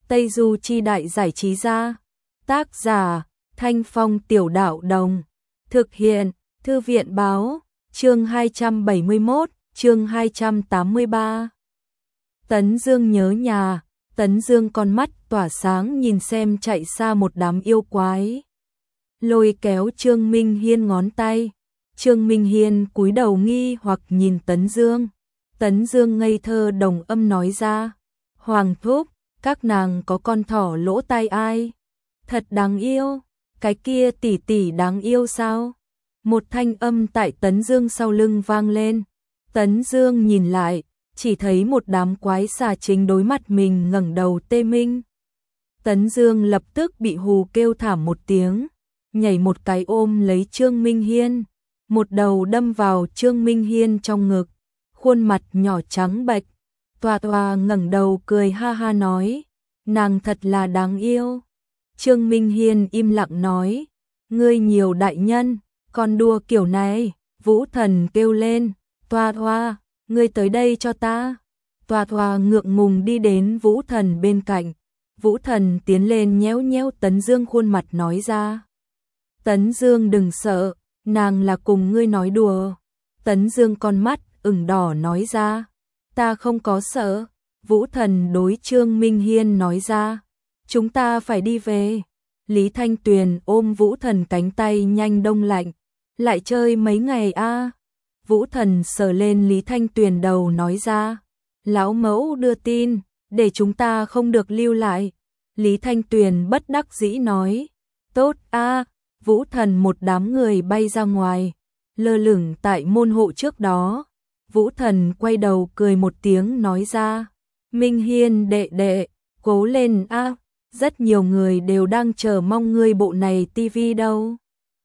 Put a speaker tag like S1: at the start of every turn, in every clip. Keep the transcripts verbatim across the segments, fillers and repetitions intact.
S1: Tây Du Chi Đại Giải Trí Gia. Tác giả Thanh Phong Tiểu Đạo Đồng. Thực hiện Thư viện Báo. Chương hai trăm bảy mươi mốt, chương hai trăm tám mươi ba. Tấn Dương nhớ nhà. Tấn Dương con mắt tỏa sáng nhìn xem chạy xa một đám yêu quái. Lôi kéo Trương Minh Hiên ngón tay. Trương Minh Hiên cúi đầu nghi hoặc nhìn Tấn Dương. Tấn Dương ngây thơ đồng âm nói ra. Hoàng thúc, các nàng có con thỏ lỗ tai ai? Thật đáng yêu. Cái kia tỷ tỷ đáng yêu sao? Một thanh âm tại Tấn Dương sau lưng vang lên. Tấn Dương nhìn lại, chỉ thấy một đám quái xà chính đối mặt mình ngẩng đầu tê minh. Tấn Dương lập tức bị hù kêu thảm một tiếng, nhảy một cái ôm lấy Trương Minh Hiên, một đầu đâm vào Trương Minh Hiên trong ngực, khuôn mặt nhỏ trắng bệch, toa toa ngẩng đầu cười ha ha nói, nàng thật là đáng yêu. Trương Minh Hiên im lặng nói, ngươi nhiều đại nhân, còn đùa kiểu này. Vũ Thần kêu lên, toa toa, ngươi tới đây cho ta. Toa toa ngượng ngùng đi đến Vũ Thần bên cạnh. Vũ Thần tiến lên nhéo nhéo Tấn Dương khuôn mặt nói ra. Tấn Dương đừng sợ, nàng là cùng ngươi nói đùa. Tấn Dương con mắt ửng đỏ nói ra, ta không có sợ. Vũ Thần đối Trương Minh Hiên nói ra, chúng ta phải đi về. Lý Thanh Tuyền ôm Vũ Thần cánh tay nhanh đông lạnh, lại chơi mấy ngày a. À? Vũ Thần sờ lên Lý Thanh Tuyền đầu nói ra, lão mẫu đưa tin, để chúng ta không được lưu lại. Lý Thanh Tuyền bất đắc dĩ nói, tốt a. À? Vũ Thần một đám người bay ra ngoài, lơ lửng tại môn hộ trước đó. Vũ Thần quay đầu cười một tiếng nói ra, Minh Hiên đệ đệ, cố lên a. À? Rất nhiều người đều đang chờ mong ngươi bộ này tivi đâu.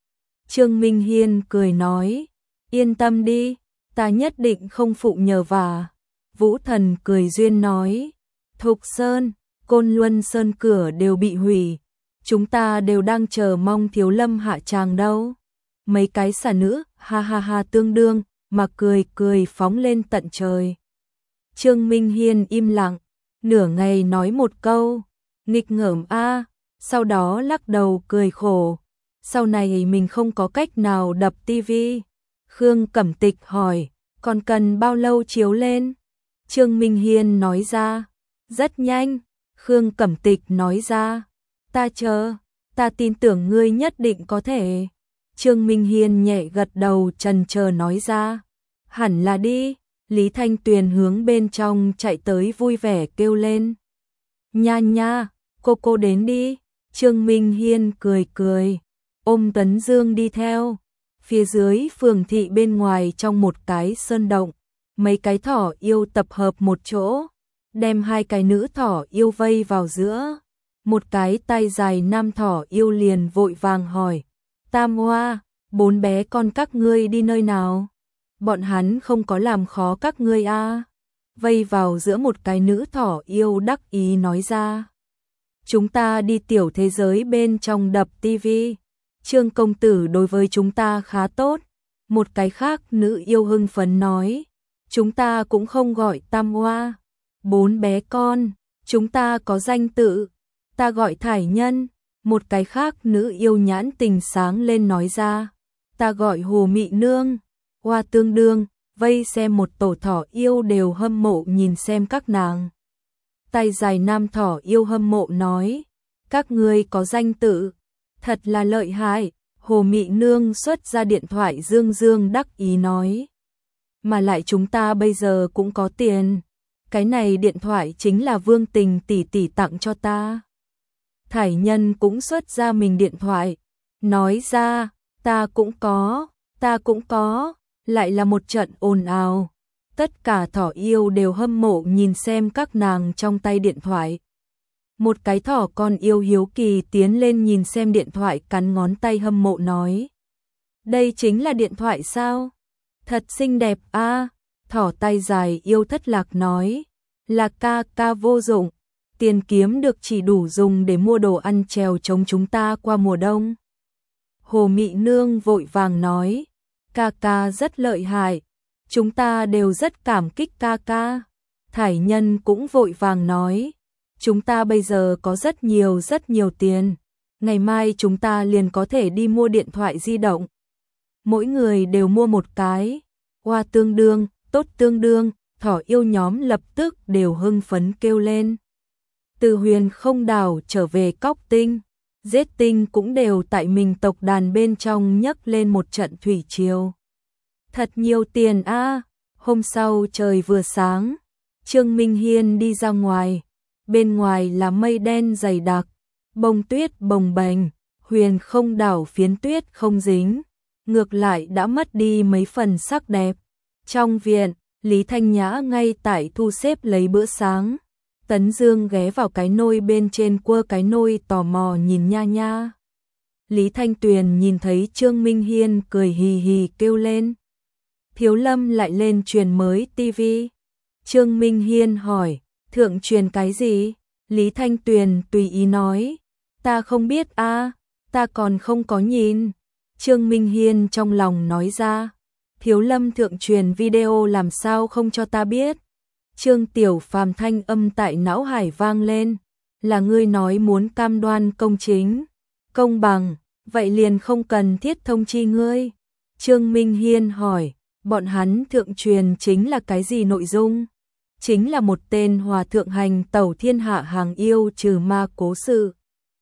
S1: Trương Minh Hiên cười nói, yên tâm đi, ta nhất định không phụ nhờ vả. Vũ Thần cười duyên nói, Thục Sơn, Côn Luân Sơn cửa đều bị hủy, chúng ta đều đang chờ mong Thiếu Lâm hạ tràng đâu. Mấy cái xà nữ ha ha ha tương đương mà cười cười phóng lên tận trời. Trương Minh Hiên im lặng, nửa ngày nói một câu, nghịch ngợm a, sau đó lắc đầu cười khổ. Sau này mình không có cách nào đập tivi. Khương Cẩm Tịch hỏi, còn cần bao lâu chiếu lên? Trương Minh Hiên nói ra, rất nhanh. Khương Cẩm Tịch nói ra, ta chờ, ta tin tưởng ngươi nhất định có thể. Trương Minh Hiên nhẹ gật đầu trần chờ nói ra, hẳn là đi. Lý Thanh Tuyền hướng bên trong chạy tới vui vẻ kêu lên, nha nha, cô cô đến đi. Trương Minh Hiên cười cười, ôm Tấn Dương đi theo. Phía dưới phường thị bên ngoài trong một cái sơn động, mấy cái thỏ yêu tập hợp một chỗ, đem hai cái nữ thỏ yêu vây vào giữa. Một cái tay dài nam thỏ yêu liền vội vàng hỏi, Tam Hoa, bốn bé con các ngươi đi nơi nào? Bọn hắn không có làm khó các ngươi a? À? Vây vào giữa một cái nữ thỏ yêu đắc ý nói ra, chúng ta đi tiểu thế giới bên trong đập tivi. Trương công tử đối với chúng ta khá tốt. Một cái khác nữ yêu hưng phấn nói, chúng ta cũng không gọi Tam Hoa, bốn bé con, chúng ta có danh tự, ta gọi Thải Nhân. Một cái khác nữ yêu nhãn tình sáng lên nói ra, ta gọi Hồ Mị Nương. Hoa tương đương, vây xem một tổ thỏ yêu đều hâm mộ nhìn xem các nàng. Tay dài nam thỏ yêu hâm mộ nói, các ngươi có danh tự, thật là lợi hại. Hồ Mị Nương xuất ra điện thoại dương dương đắc ý nói, mà lại chúng ta bây giờ cũng có tiền, cái này điện thoại chính là Vương Tình tỷ tỷ tặng cho ta. Thải Nhân cũng xuất ra mình điện thoại, nói ra, ta cũng có, ta cũng có. Lại là một trận ồn ào, tất cả thỏ yêu đều hâm mộ nhìn xem các nàng trong tay điện thoại. Một cái thỏ con yêu hiếu kỳ tiến lên nhìn xem điện thoại, cắn ngón tay hâm mộ nói, đây chính là điện thoại sao? Thật xinh đẹp a. À? Thỏ tay dài yêu thất lạc nói, là ca ca vô dụng, tiền kiếm được chỉ đủ dùng để mua đồ ăn trèo chống chúng ta qua mùa đông. Hồ Mị Nương vội vàng nói, ca ca rất lợi hại, chúng ta đều rất cảm kích ca ca. Thải Nhân cũng vội vàng nói, chúng ta bây giờ có rất nhiều rất nhiều tiền, ngày mai chúng ta liền có thể đi mua điện thoại di động. Mỗi người đều mua một cái. Hoa tương đương, tốt tương đương, thỏ yêu nhóm lập tức đều hưng phấn kêu lên. Từ Huyền Không Đảo trở về Cóc Tinh, Giết Tinh cũng đều tại mình tộc đàn bên trong nhấc lên một trận thủy triều. Thật nhiều tiền a. À. Hôm sau trời vừa sáng, Trương Minh Hiên đi ra ngoài, bên ngoài là mây đen dày đặc, bông tuyết bồng bềnh, Huyền Không Đảo phiến tuyết không dính, ngược lại đã mất đi mấy phần sắc đẹp. Trong viện, Lý Thanh Nhã ngay tại thu xếp lấy bữa sáng. Tấn Dương ghé vào cái nôi bên trên quơ cái nôi tò mò nhìn nha nha. Lý Thanh Tuyền nhìn thấy Trương Minh Hiên cười hì hì kêu lên. Thiếu Lâm lại lên truyền mới tivi. Trương Minh Hiên hỏi, thượng truyền cái gì? Lý Thanh Tuyền tùy ý nói, ta không biết a, à, ta còn không có nhìn. Trương Minh Hiên trong lòng nói ra, Thiếu Lâm thượng truyền video làm sao không cho ta biết. Trương Tiểu Phàm thanh âm tại não hải vang lên, là ngươi nói muốn cam đoan công chính, công bằng, vậy liền không cần thiết thông chi ngươi. Trương Minh Hiên hỏi, bọn hắn thượng truyền chính là cái gì nội dung? Chính là một tên hòa thượng hành tẩu thiên hạ hàng yêu trừ ma cố sự.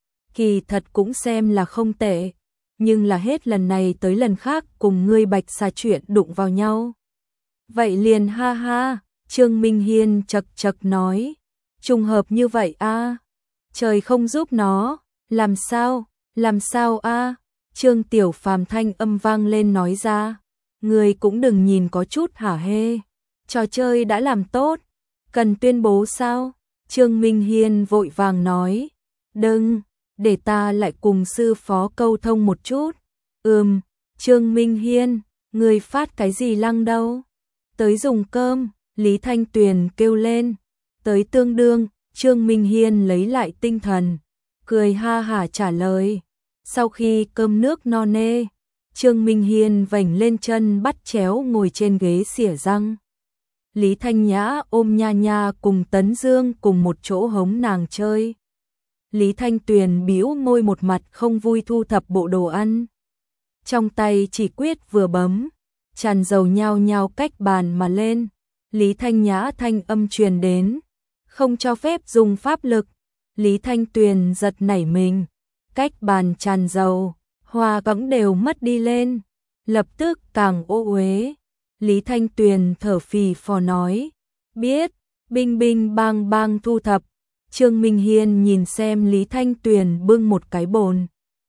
S1: Kỳ thật cũng xem là không tệ, nhưng là hết lần này tới lần khác cùng ngươi Bạch Xà chuyện đụng vào nhau. Vậy liền ha ha. Trương Minh Hiên chật chật nói, trùng hợp như vậy a, à? Trời không giúp nó, làm sao, làm sao a? À? Trương Tiểu Phàm thanh âm vang lên nói ra, người cũng đừng nhìn có chút hả hê, trò chơi đã làm tốt, cần tuyên bố sao? Trương Minh Hiên vội vàng nói, đừng, để ta lại cùng sư phó câu thông một chút. Ừm, Trương Minh Hiên, người phát cái gì lăng đâu? Tới dùng cơm. Lý Thanh Tuyền kêu lên, tới tương đương. Trương Minh Hiên lấy lại tinh thần, cười ha hả trả lời. Sau khi cơm nước no nê, Trương Minh Hiên vành lên chân bắt chéo ngồi trên ghế xỉa răng. Lý Thanh Nhã ôm nha nha cùng Tấn Dương cùng một chỗ hống nàng chơi. Lý Thanh Tuyền bĩu môi một mặt không vui thu thập bộ đồ ăn. Trong tay chỉ quyết vừa bấm, tràn dầu nhao nhao cách bàn mà lên. Lý Thanh Nhã thanh âm truyền đến, không cho phép dùng pháp lực. Lý Thanh Tuyền giật nảy mình, cách bàn tràn dầu, hoa vẫn đều mất đi lên, lập tức càng ô uế. Lý Thanh Tuyền thở phì phò nói, biết, binh binh bang bang thu thập. Trương Minh Hiên nhìn xem Lý Thanh Tuyền bưng một cái bồn,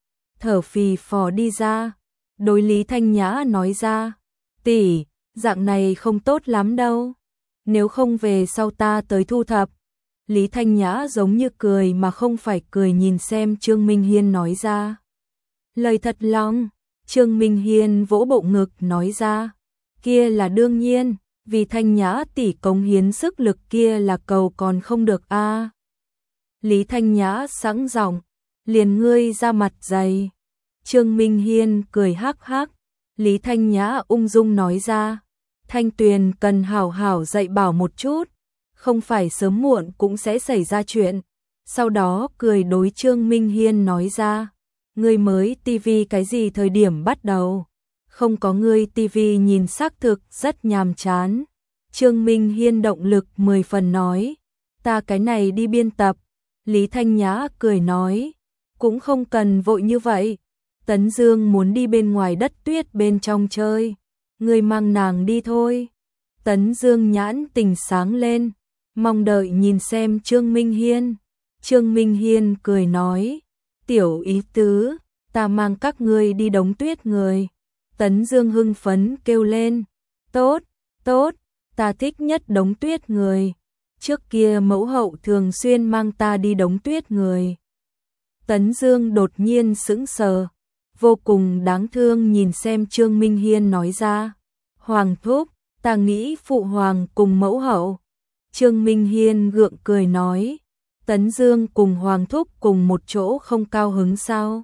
S1: thở phì phò đi ra, đối Lý Thanh Nhã nói ra, tỷ, dạng này không tốt lắm đâu, nếu không về sau ta tới thu thập. Lý Thanh Nhã giống như cười mà không phải cười nhìn xem Trương Minh Hiên nói ra. Lời thật lòng. Trương Minh Hiên vỗ bộ ngực nói ra, kia là đương nhiên, vì Thanh Nhã tỷ cống hiến sức lực kia là cầu còn không được a. À. Lý Thanh Nhã sẵn giọng, liền ngươi ra mặt dày. Trương Minh Hiên cười hắc hắc. Lý Thanh Nhã ung dung nói ra, Thanh Tuyền cần hảo hảo dạy bảo một chút, không phải sớm muộn cũng sẽ xảy ra chuyện. Sau đó cười đối Trương Minh Hiên nói ra, ngươi mới tivi cái gì thời điểm bắt đầu? Không có ngươi tivi nhìn xác thực rất nhàm chán. Trương Minh Hiên động lực mười phần nói, ta cái này đi biên tập. Lý Thanh Nhã cười nói, cũng không cần vội như vậy. Tấn Dương muốn đi bên ngoài đất tuyết bên trong chơi, ngươi mang nàng đi thôi. Tấn Dương nhãn tình sáng lên, mong đợi nhìn xem Trương Minh Hiên. Trương Minh Hiên cười nói, tiểu ý tứ, ta mang các ngươi đi đống tuyết người. Tấn Dương hưng phấn kêu lên, tốt, tốt, ta thích nhất đống tuyết người. Trước kia mẫu hậu thường xuyên mang ta đi đống tuyết người. Tấn Dương đột nhiên sững sờ, vô cùng đáng thương nhìn xem Trương Minh Hiên nói ra, Hoàng thúc, ta nghĩ phụ hoàng cùng mẫu hậu. Trương Minh Hiên gượng cười nói, Tấn Dương cùng Hoàng thúc cùng một chỗ không cao hứng sao?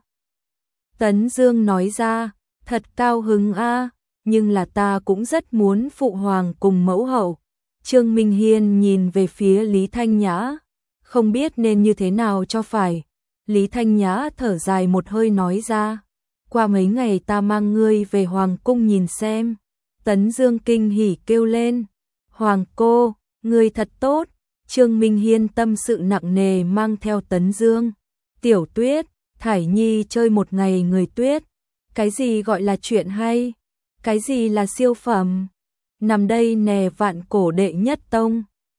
S1: Tấn Dương nói ra, thật cao hứng a, nhưng là ta cũng rất muốn phụ hoàng cùng mẫu hậu. Trương Minh Hiên nhìn về phía Lý Thanh Nhã, không biết nên như thế nào cho phải. Lý Thanh Nhã thở dài một hơi nói ra, qua mấy ngày ta mang ngươi về Hoàng cung nhìn xem. Tấn Dương kinh hỉ kêu lên, Hoàng cô, ngươi thật tốt. Trương Minh Hiên tâm sự nặng nề mang theo Tấn Dương. Tiểu Tuyết, Thải Nhi chơi một ngày người tuyết. Cái gì gọi là chuyện hay? Cái gì là siêu phẩm? Nằm đây nè vạn cổ đệ nhất tông.